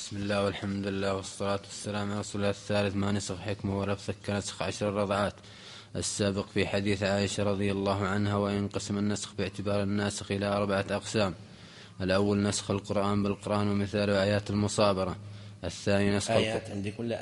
بسم الله والحمد لله والصلاة والسلام على رسول الله. الثالث ما نسخ حكمه ولفظ كنسخ 10 رضعات السابق في حديث عائشة رضي الله عنها. وينقسم النسخ باعتبار الناسخ إلى 4 أقسام. الأول نسخ القرآن بالقرآن ومثال آيات المصابرة. الثاني نسخ آيات عندي كل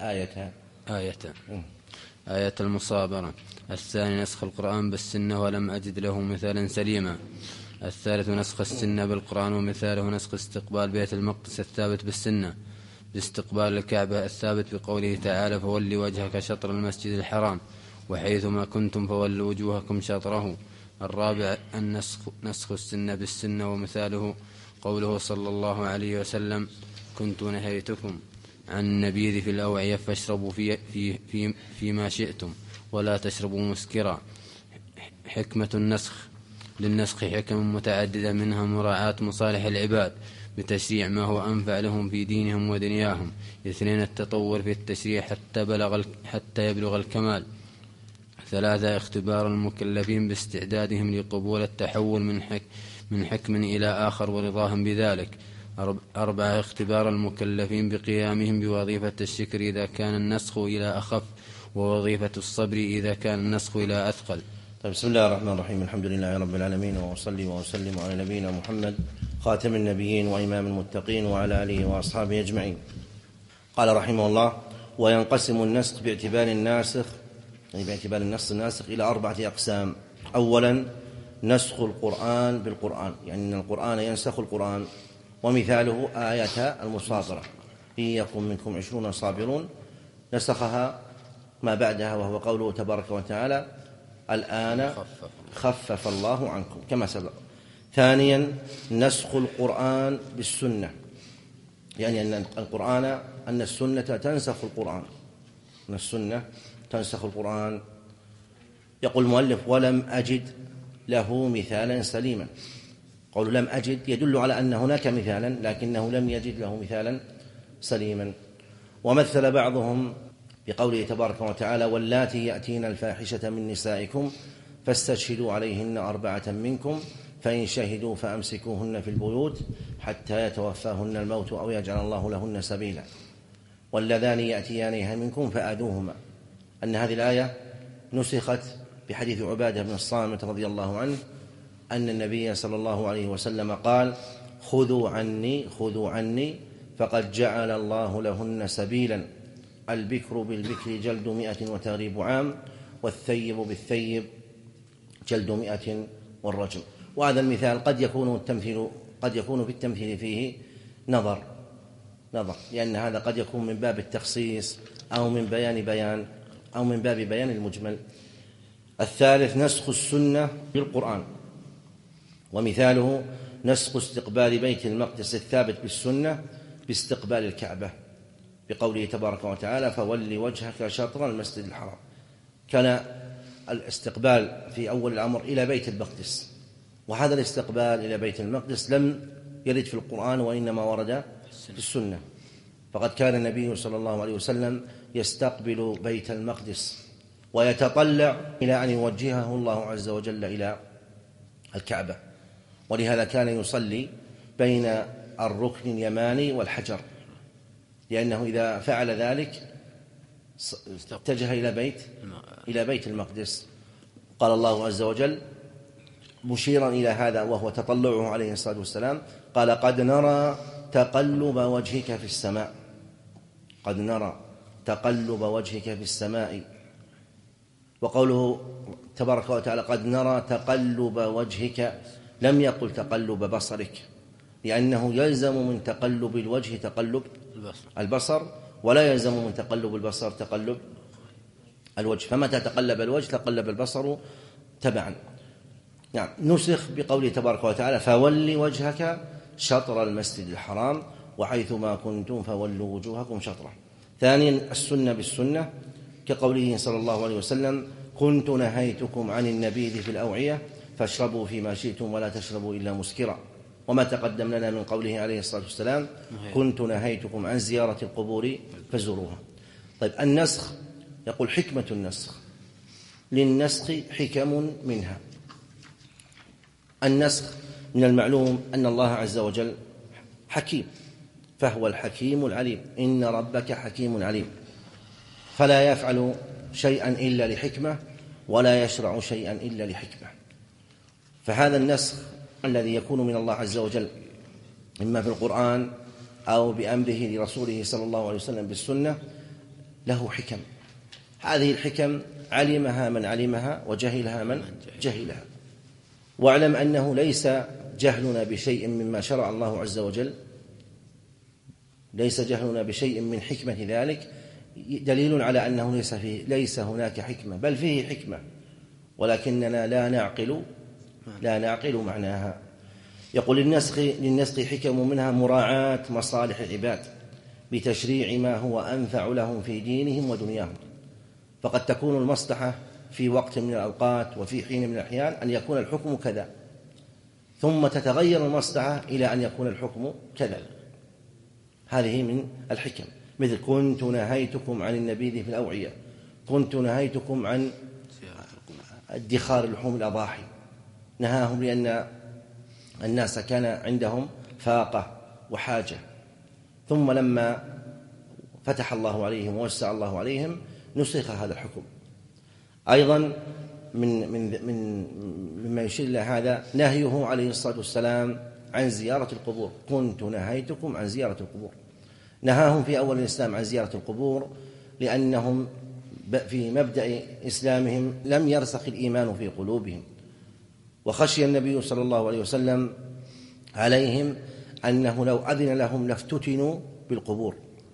آية المصابرة. الثاني نسخ القرآن بالسنة ولم أجد له مثالا سليما. الثالث نسخ السنة بالقرآن ومثاله نسخ استقبال بيت المقدس الثابت بالسنة باستقبال الكعبة الثابت بقوله تعالى فولي وجهك شطر المسجد الحرام وحيثما كنتم فولوا وجوهكم شطره. الرابع نسخ السنة بالسنة ومثاله قوله صلى الله عليه وسلم كنت نهيتكم عن النبيذ في الأوعية فاشربوا فيما شئتم ولا تشربوا مسكرا. حكمة النسخ. للنسخ حكم متعددة منها مراعاة مصالح العباد بتشريع ما هو أنفع لهم في دينهم ودنياهم. 2 التطور في التشريع حتى يبلغ الكمال. 3 اختبار المكلفين باستعدادهم لقبول التحول من حكم إلى آخر ورضاهم بذلك. 4 اختبار المكلفين بقيامهم بوظيفة الشكر إذا كان النسخ إلى أخف ووظيفة الصبر إذا كان النسخ إلى أثقل. طيب، بسم الله الرحمن الرحيم. الحمد لله رب العالمين، وأصلي وأسلم على نبينا محمد خاتم النبيين وإمام المتقين وعلى آله وأصحابه أجمعين. قال رحمه الله: وينقسم النسخ باعتبار الناسخ، يعني باعتبار النص الناسخ، إلى 4 أقسام. أولا نسخ القرآن بالقرآن، يعني أن القرآن ينسخ القرآن، ومثاله آية المصابرة: إن يكن منكم 20 صابرون، نسخها ما بعدها وهو قوله تبارك وتعالى الآن خفف الله عنكم كما سبق. ثانيا نسخ القرآن بالسنة، يعني أن السنة تنسخ القرآن، أن السنة تنسخ القرآن. يقول المؤلف: ولم أجد له مثالا سليما. قول لم أجد يدل على أن هناك مثالا، لكنه لم يجد له مثالا سليما. ومثل بعضهم بقوله تبارك وتعالى: واللاتي يأتين الفاحشة من نسائكم فاستشهدوا عليهن 4 منكم فإن شهدوا فأمسكوهن في البيوت حتى يتوفاهن الموت أو يجعل الله لهن سبيلا واللذان يأتيانها منكم فآذوهما. أن هذه الآية نسخت بحديث عبادة بن الصامت رضي الله عنه أن النبي صلى الله عليه وسلم قال: خذوا عني فقد جعل الله لهن سبيلا، البكر بالبكر جلد 100 وتغريب عام، والثيب بالثيب جلد 100 والرجم. وهذا المثال قد يكون في التمثيل فيه نظر، لأن هذا قد يكون من باب التخصيص أو من باب بيان المجمل. الثالث نسخ السنة بالقرآن، ومثاله نسخ استقبال بيت المقدس الثابت بالسنة باستقبال الكعبة بقوله تبارك وتعالى فولي وجهك شطر المسجد الحرام. كان الاستقبال في أول الأمر إلى بيت المقدس، وهذا الاستقبال إلى بيت المقدس لم يرد في القرآن وإنما ورد في السنة. فقد كان النبي صلى الله عليه وسلم يستقبل بيت المقدس ويتطلع إلى أن يوجهه الله عز وجل إلى الكعبة، ولهذا كان يصلي بين الركن اليماني والحجر، لأنه إذا فعل ذلك اتجه إلى بيت المقدس. قال الله عز وجل مشيرا إلى هذا وهو تطلعه عليه الصلاة والسلام: قال قد نرى تقلب وجهك في السماء، قد نرى تقلب وجهك في السماء. وقوله تبارك وتعالى قد نرى تقلب وجهك لم يقل تقلب بصرك، لأنه يلزم من تقلب الوجه تقلب البصر، ولا يلزم من تقلب البصر تقلب الوجه، فمتى تقلب الوجه تقلب البصر تبعا. نعم. نسخ بقوله تبارك وتعالى فولي وجهك شطر المسجد الحرام وحيثما كنتم فولوا وجوهكم شطره. ثانيا السنة بالسنة، كقوله صلى الله عليه وسلم كنت نهيتكم عن النبيذ في الأوعية فاشربوا فيما شئتم ولا تشربوا إلا مسكرا. وما تقدم لنا من قوله عليه الصلاة والسلام كنت نهيتكم عن زيارة القبور فزوروها. طيب، النسخ. يقول حكمة النسخ. للنسخ حكم منها. النسخ من المعلوم أن الله عز وجل حكيم، فهو الحكيم العليم. إن ربك حكيم عليم، فلا يفعل شيئا إلا لحكمة ولا يشرع شيئا إلا لحكمة. فهذا النسخ الذي يكون من الله عز وجل إما في القرآن أو بأمره لرسوله صلى الله عليه وسلم بالسنة له حكم. هذه الحكم علمها من علمها وجهلها من جهلها. واعلم أنه ليس جهلنا بشيء مما شرع الله عز وجل، ليس جهلنا بشيء من حكمة ذلك دليل على أنه ليس هناك حكمة، بل فيه حكمة ولكننا لا نعقل معناها. يقول للنسخ حكم منها مراعاة مصالح العباد بتشريع ما هو أنفع لهم في دينهم ودنياهم. فقد تكون المصلحة في وقت من الأوقات وفي حين من الأحيان أن يكون الحكم كذا، ثم تتغير المصلحة إلى أن يكون الحكم كذا. هذه من الحكم، مثل كنت نهيتكم عن النبيذ في الأوعية، كنت نهيتكم عن ادخار لحوم الأضاحي، نهاهم لأن الناس كان عندهم فاقة وحاجة، ثم لما فتح الله عليهم ووسع الله عليهم نسخ هذا الحكم. أيضا مما يشير إلى هذا نهيه عليه الصلاة والسلام عن زيارة القبور، كنت نهيتكم عن زيارة القبور. نهاهم في أول الإسلام عن زيارة القبور لأنهم في مبدأ إسلامهم لم يرسخ الإيمان في قلوبهم، وخشي النبي صلى الله عليه وسلم عليهم أنه لو أذن لهم لافتتنوا بالقبور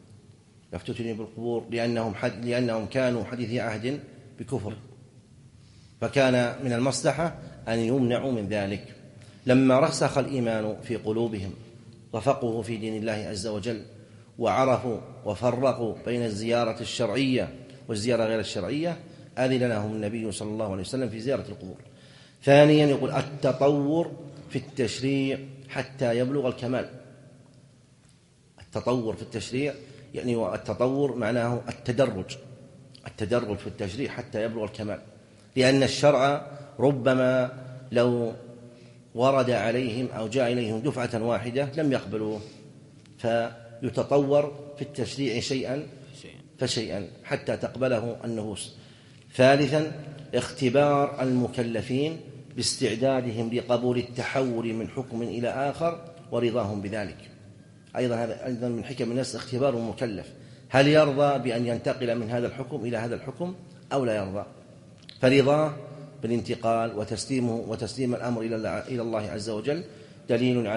لأنهم كانوا حديثي عهد بكفر، فكان من المصلحة أن يمنعوا من ذلك. لما رسخ الإيمان في قلوبهم وفقهوا في دين الله عز وجل وعرفوا وفرقوا بين الزيارة الشرعية والزيارة غير الشرعية أذن لهم النبي صلى الله عليه وسلم في زيارة القبور. ثانيا يقول التطور في التشريع حتى يبلغ الكمال. التطور في التشريع يعني التطور معناه التدرج في التشريع حتى يبلغ الكمال، لأن الشرع ربما لو ورد عليهم أو جاء إليهم دفعة واحدة لم يقبلوه، فيتطور في التشريع شيئا فشيئا حتى تقبله النفوس. ثالثا اختبار المكلفين باستعدادهم لقبول التحول من حكم إلى آخر ورضاهم بذلك. أيضا من حكم النسخ اختبار المكلف، هل يرضى بأن ينتقل من هذا الحكم إلى هذا الحكم أو لا يرضى؟ فرضاه بالانتقال وتسليم الأمر إلى الله عز وجل دليل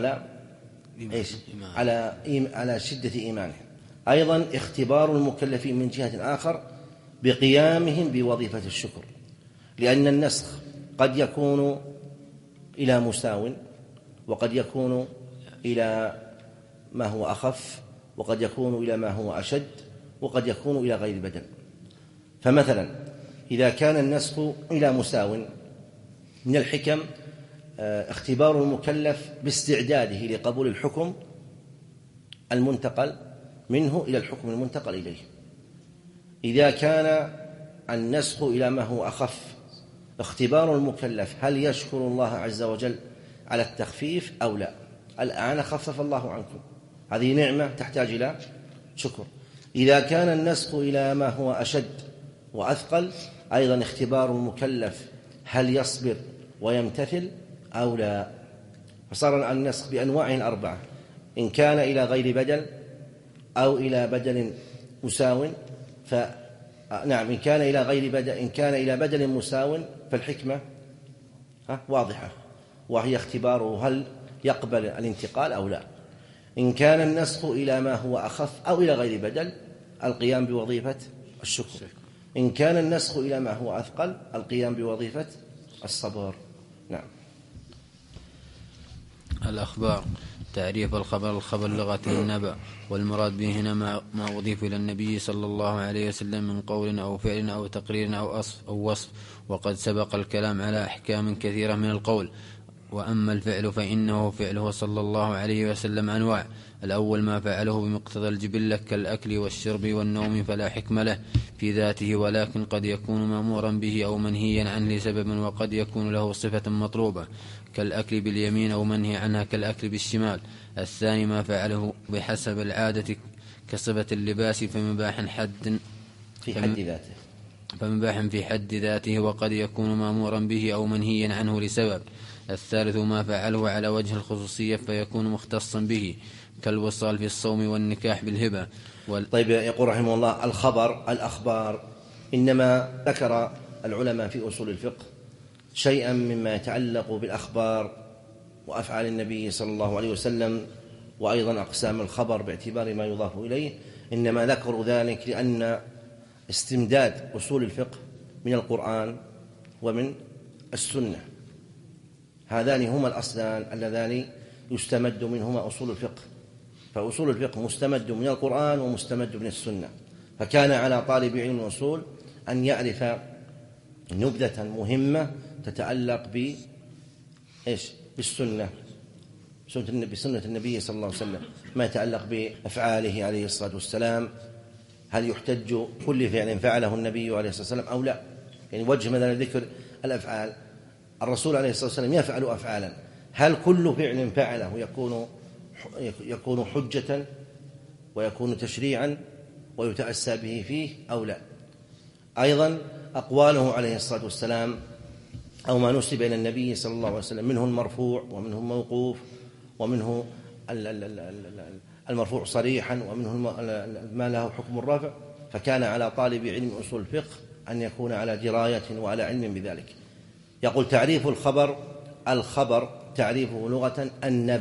على شدة إيمانه. أيضا اختبار المكلفين من جهة آخر بقيامهم بوظيفة الشكر، لأن النسخ قد يكون إلى مساو، وقد يكون إلى ما هو أخف، وقد يكون إلى ما هو أشد، وقد يكون إلى غير بدل. فمثلا إذا كان النسخ إلى مساو من الحكم اختبار المكلف باستعداده لقبول الحكم المنتقل منه إلى الحكم المنتقل إليه. إذا كان النسخ إلى ما هو أخف اختبار المكلف هل يشكر الله عز وجل على التخفيف أو لا. الآن خفف الله عنكم، هذه نعمة تحتاج إلى شكر. إذا كان النسخ إلى ما هو أشد وأثقل أيضا اختبار المكلف هل يصبر ويمتثل أو لا. فصار النسخ بأنواعه الأربعة، إن كان إلى غير بدل أو إلى بدل مساو إن كان إلى بدل مساو فالحكمة واضحة، وهي اختباره هل يقبل الانتقال أو لا. إن كان النسخ إلى ما هو أخف أو إلى غير بدل القيام بوظيفة الشكر. إن كان النسخ إلى ما هو أثقل القيام بوظيفة الصبر. نعم. الأخبار. تعريف الخبر لغة النبأ، والمراد به هنا ما أضيف إلى النبي صلى الله عليه وسلم من قول أو فعل أو تقرير أو وصف. وقد سبق الكلام على أحكام كثيرة من القول وأما الفعل فإنه فعله صلى الله عليه وسلم أنواع. الأول ما فعله بمقتضى الجبلة كالأكل والشرب والنوم فلا حكم له في ذاته، ولكن قد يكون مأمورا به أو منهيا عنه لسبب، وقد يكون له صفة مطلوبة كالأكل باليمين أو منهي عنها كالأكل بالشمال. الثاني ما فعله بحسب العادة كصفة اللباس فمباح في حد ذاته، وقد يكون مأمورا به أو منهيا عنه لسبب. الثالث ما فعله على وجه الخصوصية فيكون مختصا به كالوصال في الصوم والنكاح بالهبة. طيب، يقول رحمه الله: الأخبار إنما ذكر العلماء في أصول الفقه شيئا مما يتعلق بالأخبار وأفعال النبي صلى الله عليه وسلم، وأيضا أقسام الخبر باعتبار ما يضاف إليه. إنما ذكروا ذلك لأن استمداد أصول الفقه من القرآن ومن السنة، هذان هما الأصلان اللذان يستمد منهما أصول الفقه. فأصول الفقه مستمد من القرآن ومستمد من السنة، فكان على طالب علم الأصول أن يعرف نبذة مهمة تتعلق بالسنة، بسنة النبي صلى الله عليه وسلم، ما يتعلق بأفعاله عليه الصلاة والسلام، هل يحتج كل فعل فعله النبي عليه الصلاة والسلام أو لا؟ يعني وجه مثلا ذكر الأفعال، الرسول عليه الصلاة والسلام يفعل أفعالا، هل كل فعل فعله يكون حجة ويكون تشريعا ويتأسى به فيه أو لا؟ أيضا أقواله عليه الصلاة والسلام أو ما نسب إلى النبي صلى الله عليه وسلم، منه المرفوع ومنه الموقوف ومنه المرفوع صريحا ومنه ما له حكم الرفع. فكان على طالب علم أصول الفقه أن يكون على دراية وعلى علم بذلك. يقول: تعريف الخبر تعريفه لغة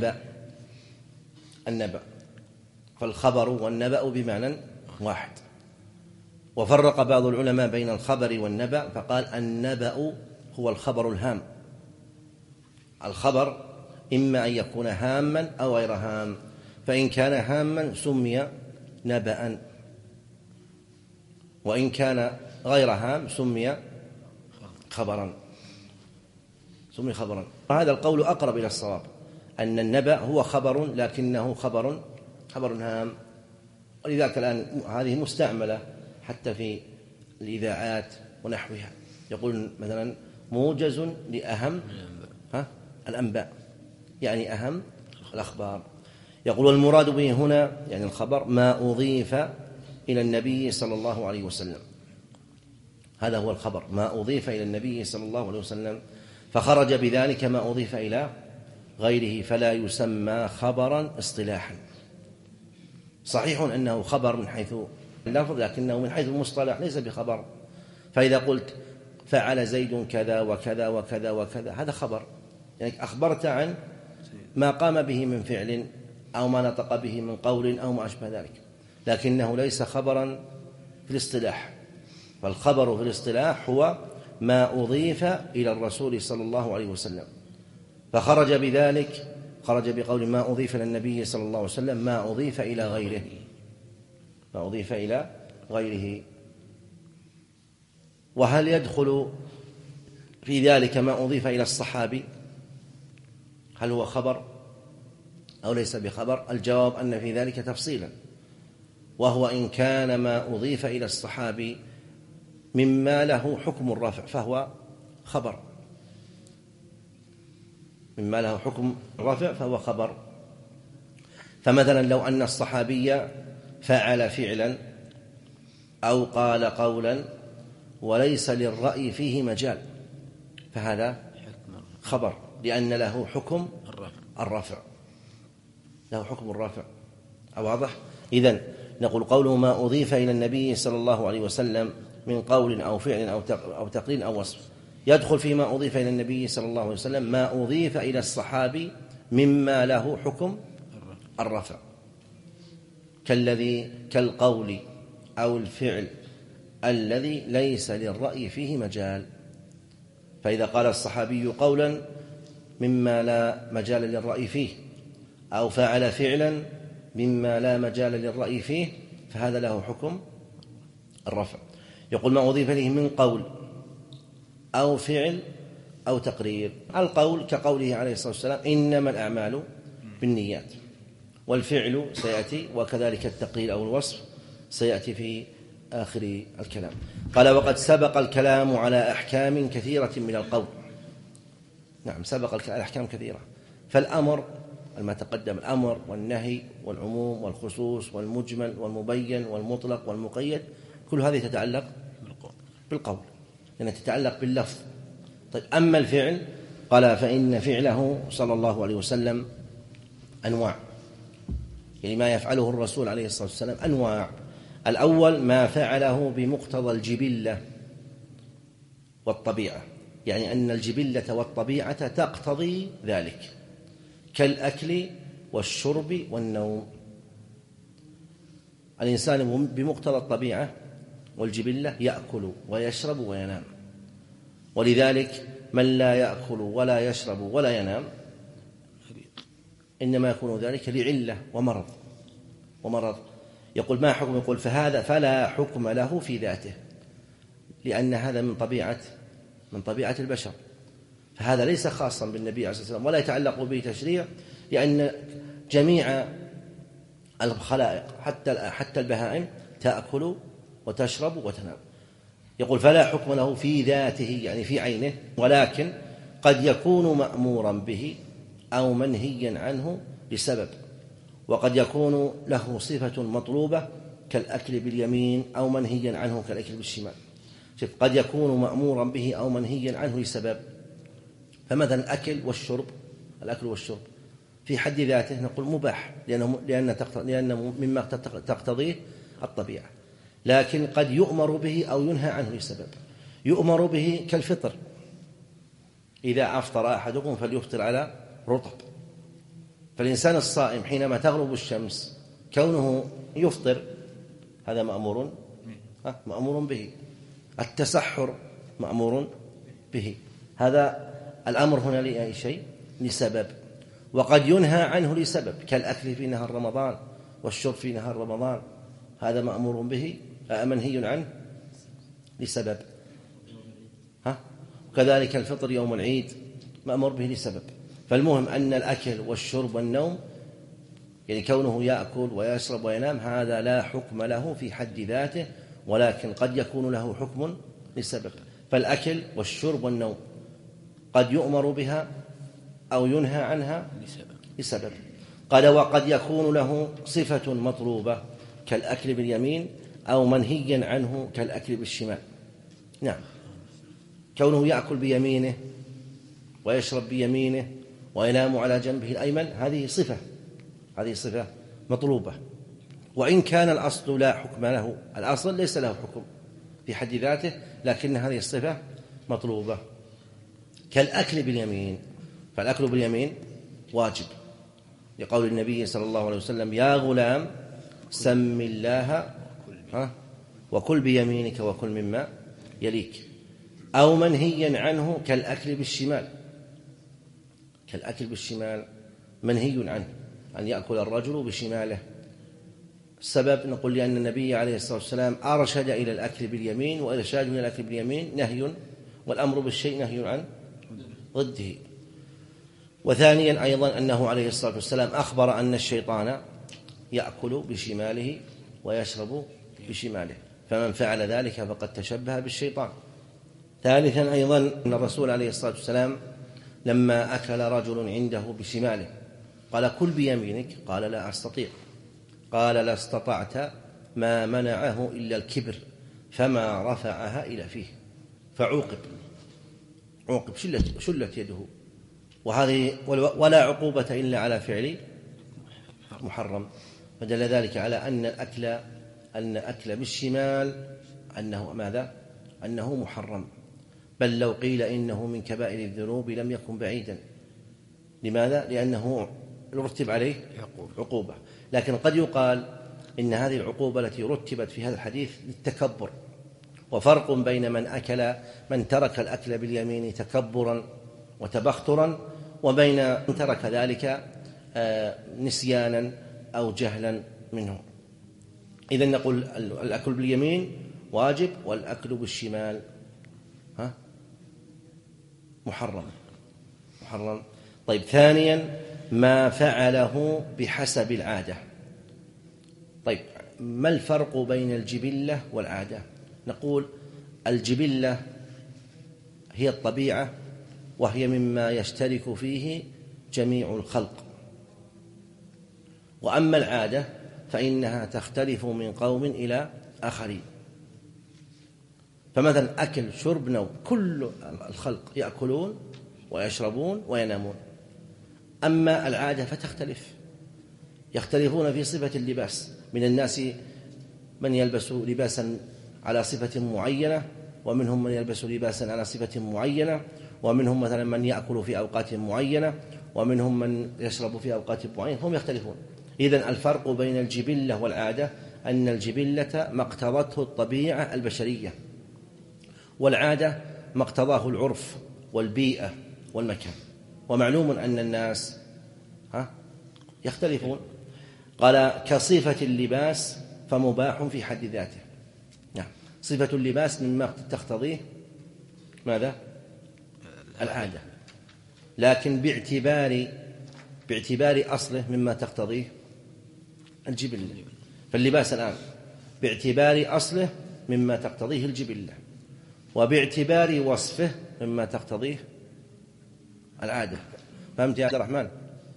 النبأ، فالخبر والنبأ بمعنى واحد. وفرق بعض العلماء بين الخبر والنبأ فقال: النبأ هو الخبر الهام. الخبر إما أن يكون هاما أو غير هام، فإن كان هاما سمي نبأ، وإن كان غير هام سمي خبرا. وهذا القول أقرب إلى الصواب، أن النبأ هو خبر لكنه خبر هام. ولذلك الآن هذه مستعملة حتى في الإذاعات ونحوها، يقول مثلا: موجز لأهم الأنباء، يعني أهم الأخبار. يقول: والمراد به هنا يعني الخبر ما أضيف إلى النبي صلى الله عليه وسلم، هذا هو الخبر، ما أضيف إلى النبي صلى الله عليه وسلم، فخرج بذلك ما أضيف إلى غيره، فلا يسمى خبرا اصطلاحا. صحيح أنه خبر من حيث اللفظ، لكنه من حيث المصطلح ليس بخبر. فإذا قلت فعل زيد كذا وكذا وكذا وكذا، هذا خبر، يعني أخبرت عن ما قام به من فعل أو ما نطق به من قول أو ما أشبه ذلك، لكنه ليس خبرا في الاصطلاح. فالخبر في الاصطلاح هو ما أضيف إلى الرسول صلى الله عليه وسلم، فخرج بذلك، خرج بقول ما أضيف إلى النبي صلى الله عليه وسلم ما أضيف إلى غيره. وهل يدخل في ذلك ما أضيف إلى الصحابي؟ هل هو خبر أو ليس بخبر؟ الجواب أن في ذلك تفصيلا، وهو إن كان ما أضيف إلى الصحابي مما له حكم الرفع فهو خبر، مما له حكم الرفع فهو خبر. فمثلا لو أن الصحابي فعل فعلا أو قال قولا وليس للرأي فيه مجال، فهذا خبر، لأن له حكم الرفع، له حكم الرفع. واضح؟ إذن نقول قوله ما أضيف إلى النبي صلى الله عليه وسلم من قول أو فعل أو تقرير أو وصف، يدخل فيما أضيف إلى النبي صلى الله عليه وسلم ما أضيف إلى الصحابي مما له حكم الرفع، كالقول أو الفعل الذي ليس للرأي فيه مجال. فإذا قال الصحابي قولا مما لا مجال للرأي فيه، أو فعل فعلا مما لا مجال للرأي فيه، فهذا له حكم الرفع. يقول ما أضيف إليه من قول أو فعل أو تقرير. القول كقوله عليه الصلاة والسلام إنما الأعمال بالنيات، والفعل سيأتي، وكذلك التقرير أو الوصف سيأتي في آخر الكلام. قال وقد سبق الكلام على أحكام كثيرة من القول. نعم، سبق الأحكام كثيرة. فالأمر ما تقدم، الأمر والنهي والعموم والخصوص والمجمل والمبين والمطلق والمقيد، كل هذه تتعلق بالقول، لأنها تتعلق باللفظ. طيب، أما الفعل قال فإن فعله صلى الله عليه وسلم أنواع، يعني ما يفعله الرسول عليه الصلاة والسلام أنواع. الأول ما فعله بمقتضى الجبلة والطبيعة، يعني أن الجبلة والطبيعة تقتضي ذلك، كالأكل والشرب والنوم. الإنسان بمقتضى الطبيعة والجبلة يأكل ويشرب وينام، ولذلك من لا يأكل ولا يشرب ولا ينام إنما يكون ذلك لعلة ومرض. يقول ما حكم؟ يقول فهذا فلا حكم له في ذاته، لأن هذا من طبيعة البشر، فهذا ليس خاصا بالنبي عليه الصلاة والسلام ولا يتعلق به تشريع، لأن جميع الخلائق حتى البهائم تأكل وتشرب وتنام. يقول فلا حكم له في ذاته، يعني في عينه، ولكن قد يكون مأمورا به أو منهيا عنه لسبب، وقد يكون له صفة مطلوبة كالأكل باليمين أو منهيا عنه كالأكل بالشمال. قد يكون مأمورا به أو منهيا عنه لسبب. فمثلا الأكل والشرب في حد ذاته نقول مباح، لأنه مما تقتضيه الطبيعة، لكن قد يؤمر به أو ينهى عنه لسبب. يؤمر به كالفطر، إذا أفطر أحدكم فليفطر على رطب. فالإنسان الصائم حينما تغرب الشمس كونه يفطر هذا مأمور به. التسحر مأمور به. هذا الأمر هنا لأي شيء؟ لسبب. وقد ينهى عنه لسبب، كالأكل في نهار رمضان والشرب في نهار رمضان، هذا مأمور به منهي عنه لسبب. وكذلك الفطر يوم العيد مأمور به لسبب. فالمهم أن الأكل والشرب والنوم، يعني كونه يأكل ويشرب وينام، هذا لا حكم له في حد ذاته، ولكن قد يكون له حكم لسبب. فالأكل والشرب والنوم قد يؤمر بها أو ينهى عنها لسبب. قال وقد يكون له صفة مطلوبة كالأكل باليمين أو منهيا عنه كالأكل بالشمال. نعم، كونه يأكل بيمينه ويشرب بيمينه وينام على جنبه الأيمن، هذه صفة مطلوبة، وإن كان الأصل لا حكم له، الأصل ليس له حكم في حد ذاته، لكن هذه الصفة مطلوبة. كالأكل باليمين، فالأكل باليمين واجب، لقول النبي صلى الله عليه وسلم يا غلام سم الله وكل بيمينك وكل مما يليك. أو منهيا عنه كالأكل بالشمال منهي عنه أن يأكل الرجل بشماله. السبب نقول لأن النبي عليه الصلاة والسلام أرشد إلى الأكل باليمين، وإرشاد إلى الأكل باليمين نهي، والأمر بالشيء نهي عن ضده. وثانيا أيضا أنه عليه الصلاة والسلام أخبر أن الشيطان يأكل بشماله ويشرب بشماله، فمن فعل ذلك فقد تشبه بالشيطان. ثالثا أيضا أن الرسول عليه الصلاة والسلام لما أكل رجل عنده بشماله قال كل بيمينك، قال لا أستطيع، قال لا استطعت ما منعه إلا الكبر فما رفعها إلى فيه، فعوقب شلت يده. وهذه ولا عقوبة إلا على فعل محرم، فدل ذلك على أن الأكل بالشمال أنه محرم، بل لو قيل إنه من كبائر الذنوب لم يكن بعيدا. لماذا؟ لأنه رتب عليه عقوبة. لكن قد يقال إن هذه العقوبة التي رتبت في هذا الحديث للتكبر، وفرق بين من ترك الأكل باليمين تكبرا وتبخترا، وبين من ترك ذلك نسيانا أو جهلا منه. إذن نقول الأكل باليمين واجب، والأكل بالشمال محرم. طيب، ثانيا ما فعله بحسب العادة. طيب، ما الفرق بين الجبلة والعادة؟ نقول الجبلة هي الطبيعة، وهي مما يشترك فيه جميع الخلق، وأما العادة فإنها تختلف من قوم إلى آخرين. فمثلا أكل، شرب، نوم، كل الخلق يأكلون ويشربون وينامون. أما العادة فتختلف، يختلفون في صفة اللباس. من الناس من يلبس لباسا على صفة معينة، ومنهم من يلبس لباسا على صفة معينة، ومنهم مثلا من يأكل في أوقات معينة، ومنهم من يشرب في أوقات معينة، هم يختلفون. إذن الفرق بين الجبلة والعادة أن الجبلة ما اقتضته الطبيعة البشرية، والعادة ما اقتضاه العرف والبيئة والمكان. ومعلوم أن الناس يختلفون. قال كصفة اللباس فمباح في حد ذاته. صفة اللباس مما تقتضيه ماذا؟ العادة، لكن باعتبار أصله مما تقتضيه الجبلة. فاللباس الآن باعتبار أصله مما تقتضيه الجبلة، وباعتبار وصفه مما تقتضيه العادة. فهمت يا عبد الرحمن؟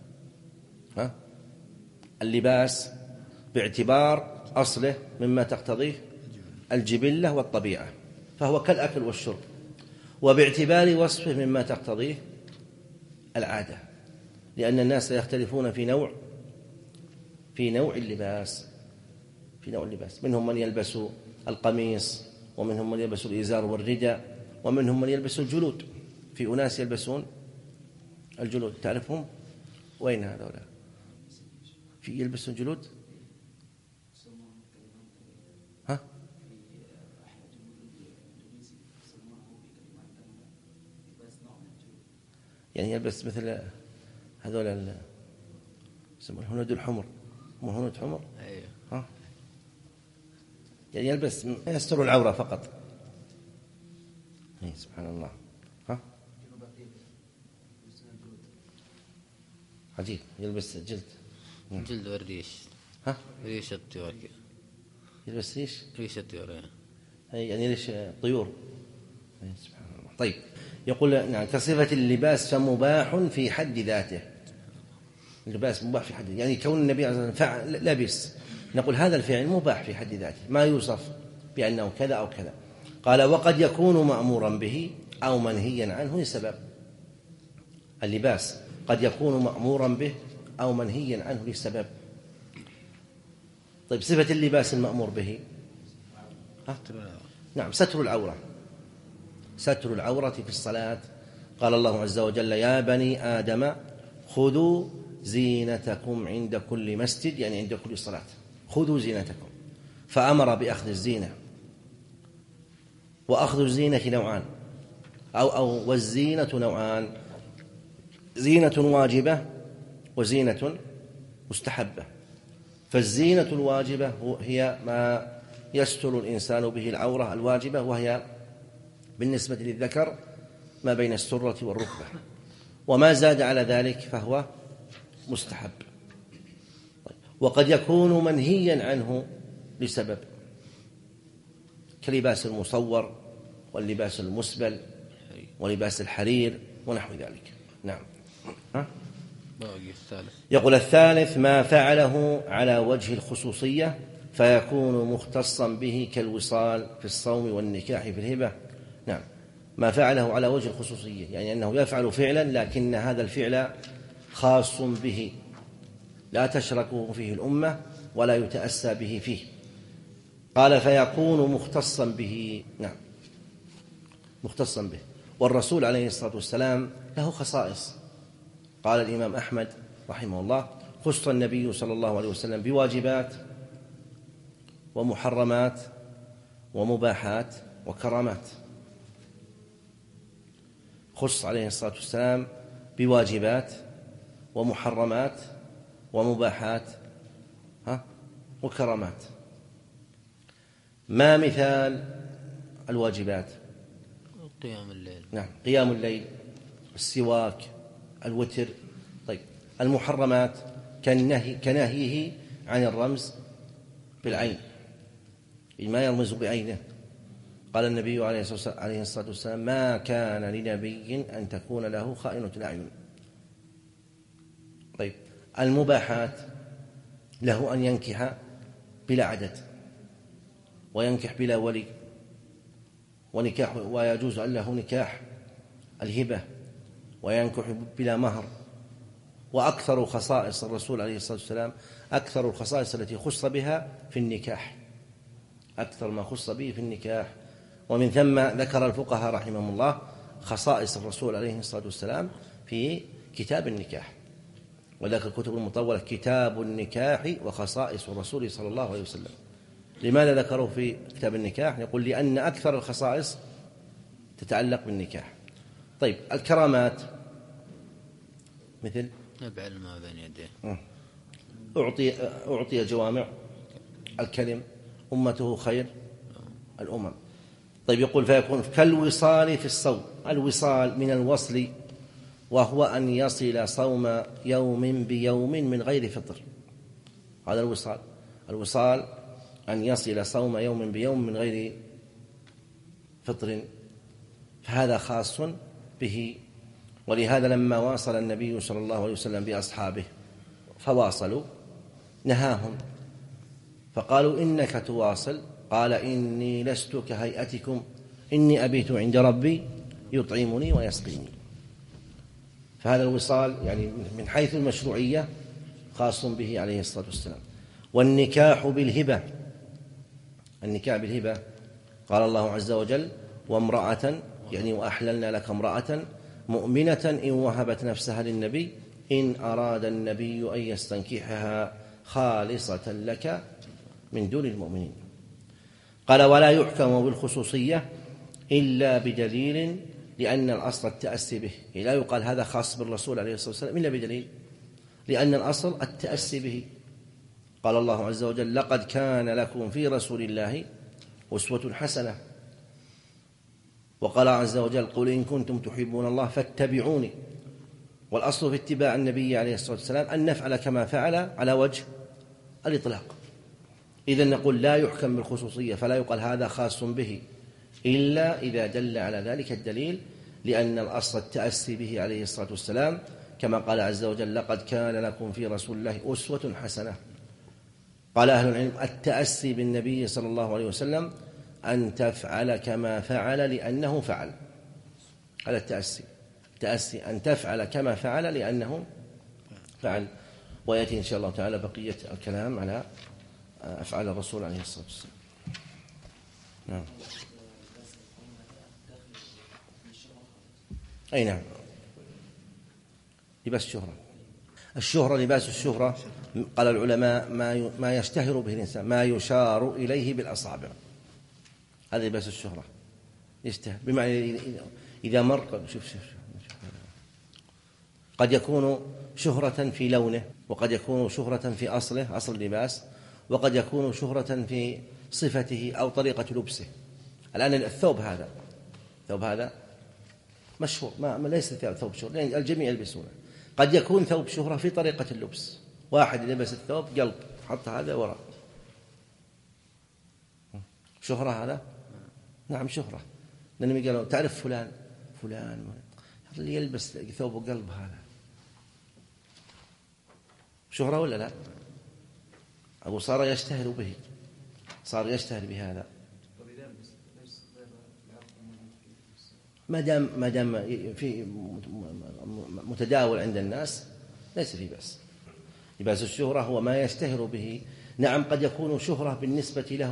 اللباس باعتبار أصله مما تقتضيه الجبلة والطبيعة، فهو كالأكل والشرب، وباعتبار وصفه مما تقتضيه العادة، لأن الناس يختلفون في نوع اللباس. منهم من يلبس القميص، ومنهم من يلبس الإزار والرداء، ومنهم من يلبس الجلود. في أناس يلبسون الجلود، تعرفهم؟ وين هذولا؟ في يلبسون جلود؟ يعني يلبس مثل هذول يسمون الهنود الحمر، مو هنود حمر؟ أيوه. يعني يلبس يستر العورة فقط. سبحان الله. عجيب، يلبس جلد والريش. ريش الطيور. يلبس ريش الطيور، يعني ليش طيور. سبحان الله. طيب، يقول نعم كصفة اللباس فمباح في حد ذاته. اللباس مباح في حد ذاته، يعني كون النبي عليه الصلاة والسلام لبس، نقول هذا الفعل مباح في حد ذاته، ما يوصف بأنه كذا أو كذا. قال وقد يكون مأمورا به أو منهيا عنه لسبب. اللباس قد يكون مأمورا به أو منهيا عنه لسبب. طيب، صفة اللباس المأمور به نعم ستر العورة. ستر العورة في الصلاة. قال الله عز وجل يا بني آدم خذوا زينتكم عند كل مسجد، يعني عند كل صلاة خذوا زينتكم، فأمر بأخذ الزينة. وأخذ الزينة نوعان، والزينة نوعان: زينة واجبة وزينة مستحبة. فالزينة الواجبة هي ما يستر الإنسان به العورة الواجبة، وهي بالنسبة للذكر ما بين السرة والركبة، وما زاد على ذلك فهو مستحب. وقد يكون منهيا عنه لسبب، كلباس المصور واللباس المسبل ولباس الحرير ونحو ذلك. نعم. يقول الثالث ما فعله على وجه الخصوصية فيكون مختصا به كالوصال في الصوم والنكاح في الهبة. نعم، ما فعله على وجه الخصوصية، يعني أنه يفعل فعلا لكن هذا الفعل خاص به، لا تشركه فيه الأمة ولا يتأسى به فيه. قال فيكون مختصا به. نعم، مختصا به. والرسول عليه الصلاة والسلام له خصائص. قال الإمام أحمد رحمه الله خص النبي صلى الله عليه وسلم بواجبات ومحرمات ومباحات وكرامات. خص عليه الصلاة والسلام بواجبات ومحرمات ومباحات وكرامات. ما مثال الواجبات؟ قيام الليل. نعم، قيام الليل السواك، الوتر. طيب المحرمات كنهيه عن الرمز بالعين، ما يرمز بعينه. قال النبي عليه الصلاة والسلام: ما كان لنبي أن تكون له خائنة الأعين. طيب المباحات له أن ينكح بلا عدد، وينكح بلا ولي، ويجوز له نكاح الهبة، وينكح بلا مهر. وأكثر خصائص الرسول عليه الصلاة والسلام، أكثر الخصائص التي خص بها في النكاح، أكثر ما خص به في النكاح. ومن ثم ذكر الفقهاء رحمهم الله خصائص الرسول عليه الصلاة والسلام في كتاب النكاح، وذاك الكتب المطولة كتاب النكاح وخصائص الرسول صلى الله عليه وسلم. لماذا ذكروه في كتاب النكاح؟ يقول لأن أكثر الخصائص تتعلق بالنكاح. طيب الكرامات مثل نبعل ما بين يديه، أعطي جوامع الكلم، أمته خير الأمم. طيب يقول فيكون كالوصال في الصوم. الوصال من الوصل، وهو أن يصل صوم يوم بيوم من غير فطر. هذا الوصال. الوصال أن يصل صوم يوم بيوم من غير فطر، فهذا خاص به. ولهذا لما واصل النبي صلى الله عليه وسلم بأصحابه فواصلوا نهاهم، فقالوا: إنك تواصل؟ قال: إني لست كهيئتكم، إني أبيت عند ربي يطعمني ويسقيني. فهذا الوصال يعني من حيث المشروعية خاص به عليه الصلاة والسلام. والنكاح بالهبة، النكاح بالهبة قال الله عز وجل: وامرأة، يعني وأحللنا لك امرأة مؤمنة إن وهبت نفسها للنبي إن أراد النبي أن يستنكحها خالصة لك من دون المؤمنين. قال: ولا يحكم بالخصوصية إلا بدليل، لأن الأصل التأسي به. لا يقال هذا خاص بالرسول عليه الصلاة والسلام إلا بدليل، لأن الأصل التأسي به. قال الله عز وجل: لقد كان لكم في رسول الله أسوة حسنة. وقال عز وجل: قل إن كنتم تحبون الله فاتبعوني. والأصل في اتباع النبي عليه الصلاة والسلام أن نفعل كما فعل على وجه الإطلاق. إذن نقول لا يحكم بالخصوصية، فلا يقال هذا خاص به إلا إذا دل على ذلك الدليل، لأن الأصل التأسي به عليه الصلاة والسلام، كما قال عز وجل: لقد كان لكم في رسول الله أسوة حسنة. قال أهل العلم: التأسي بالنبي صلى الله عليه وسلم أن تفعل كما فعل لأنه فعل. هذا التأسي أن تفعل كما فعل لأنه فعل. ويأتي إن شاء الله تعالى بقية الكلام على أفعال الرسول عليه الصلاة والسلام. نعم. أي نعم، لباس الشهرة. الشهرة لباس الشهرة قال العلماء ما يشتهر به الإنسان، ما يشار إليه بالأصابع، هذا لباس الشهرة. يشتهر بمعنى إذا مر شوف قد يكون شهرة في لونه، وقد يكون شهرة في أصله، أصل اللباس، وقد يكون شهرة في صفته أو طريقة لبسه. الآن الثوب هذا مشهور، ما ليس ثوب شهرة، لأن الجميع يلبسونه. قد يكون ثوب شهرة في طريقة اللبس، واحد لبس الثوب قلب حط هذا وراء، شهرة هذا؟ نعم شهرة. لأنهم قالوا: تعرف فلان اللي يلبس ثوب قلب، هذا شهرة ولا لا؟ أو صار يشتهر بهذا. ما دام في متداول عند الناس ليس في بأس. لباس الشهرة هو ما يشتهر به. نعم قد يكون شهرة بالنسبة له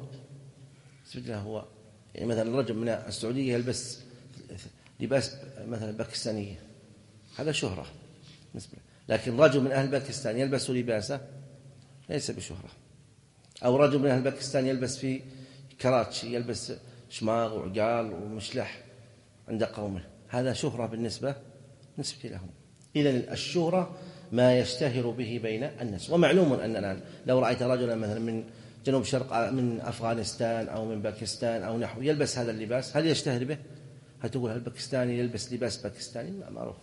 هو، يعني مثلا رجل من السعودية يلبس لباس مثلا باكستانية، هذا شهرة بالنسبة، لكن رجل من أهل باكستان يلبس لباسه ليس بشهرة. أو رجل من أهل باكستان يلبس في كراتشي، يلبس شماغ وعقال ومشلح عند قومه، هذا شهرة بالنسبة لهم. إذن الشهرة ما يشتهر به بين الناس. ومعلوم أن الآن لو رأيت رجلا مثلا من جنوب شرق، من أفغانستان أو من باكستان أو نحو، يلبس هذا اللباس، هل يشتهر به؟ هل تقول هل باكستاني يلبس لباس باكستاني؟ ما معروف.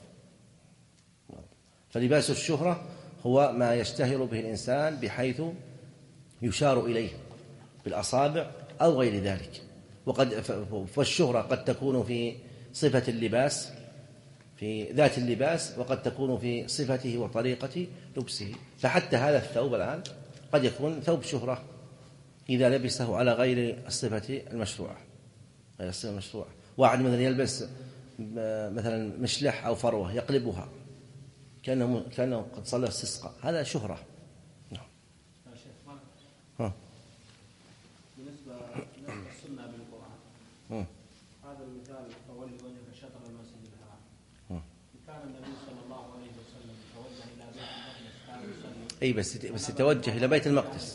فلباس الشهرة هو ما يشتهر به الإنسان بحيث يشار إليه بالأصابع أو غير ذلك. فالشهرة قد تكون في صفة اللباس، في ذات اللباس، وقد تكون في صفته وطريقة لبسه. فحتى هذا الثوب الآن قد يكون ثوب شهرة إذا لبسه على غير الصفة المشروعة، غير الصفة المشروعة. واحد مثلا يلبس مثلا مشلح أو فروة يقلبها كأنه قد صلى استسقاء، هذا شهرة. نعم. بالنسبة للسنة بالقرآن، هذا المثال فولي وجهك شطر المسجد الحرام، كان النبي صلى الله عليه وسلم توجه إلى بيت المقدس كان يصلي. أي بس يتوجه إلى بيت المقدس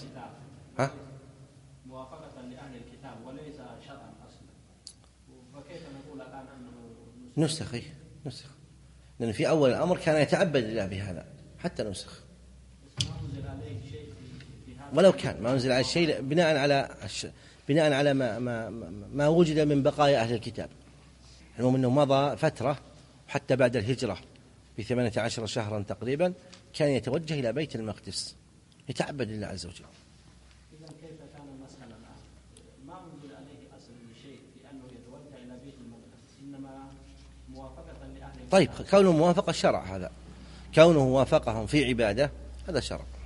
موافقة لأهل الكتاب وليس شرعا أصلا، فكيف نقول الآن أنه نسخ؟ لأن في أول الأمر كان يتعبد الله بهذا حتى نسخ. ما أنزل عليه شيء في هذا، ولو كان ما أنزل عليه شيء بناء على ما وجد من بقايا أهل الكتاب. المهم أنه مضى فترة حتى بعد الهجرة ب18 شهرا تقريبا كان يتوجه إلى بيت المقدس يتعبد لله عز وجل. إذا كيف كان المسألة الآن؟ ما أنزل عليه أصلا شيء في أنه يتوجه إلى بيت المقدس، إنما موافقة لأهل الكتاب. طيب كونه موافق الشرع، هذا كونه وافقهم في عبادة هذا شرع.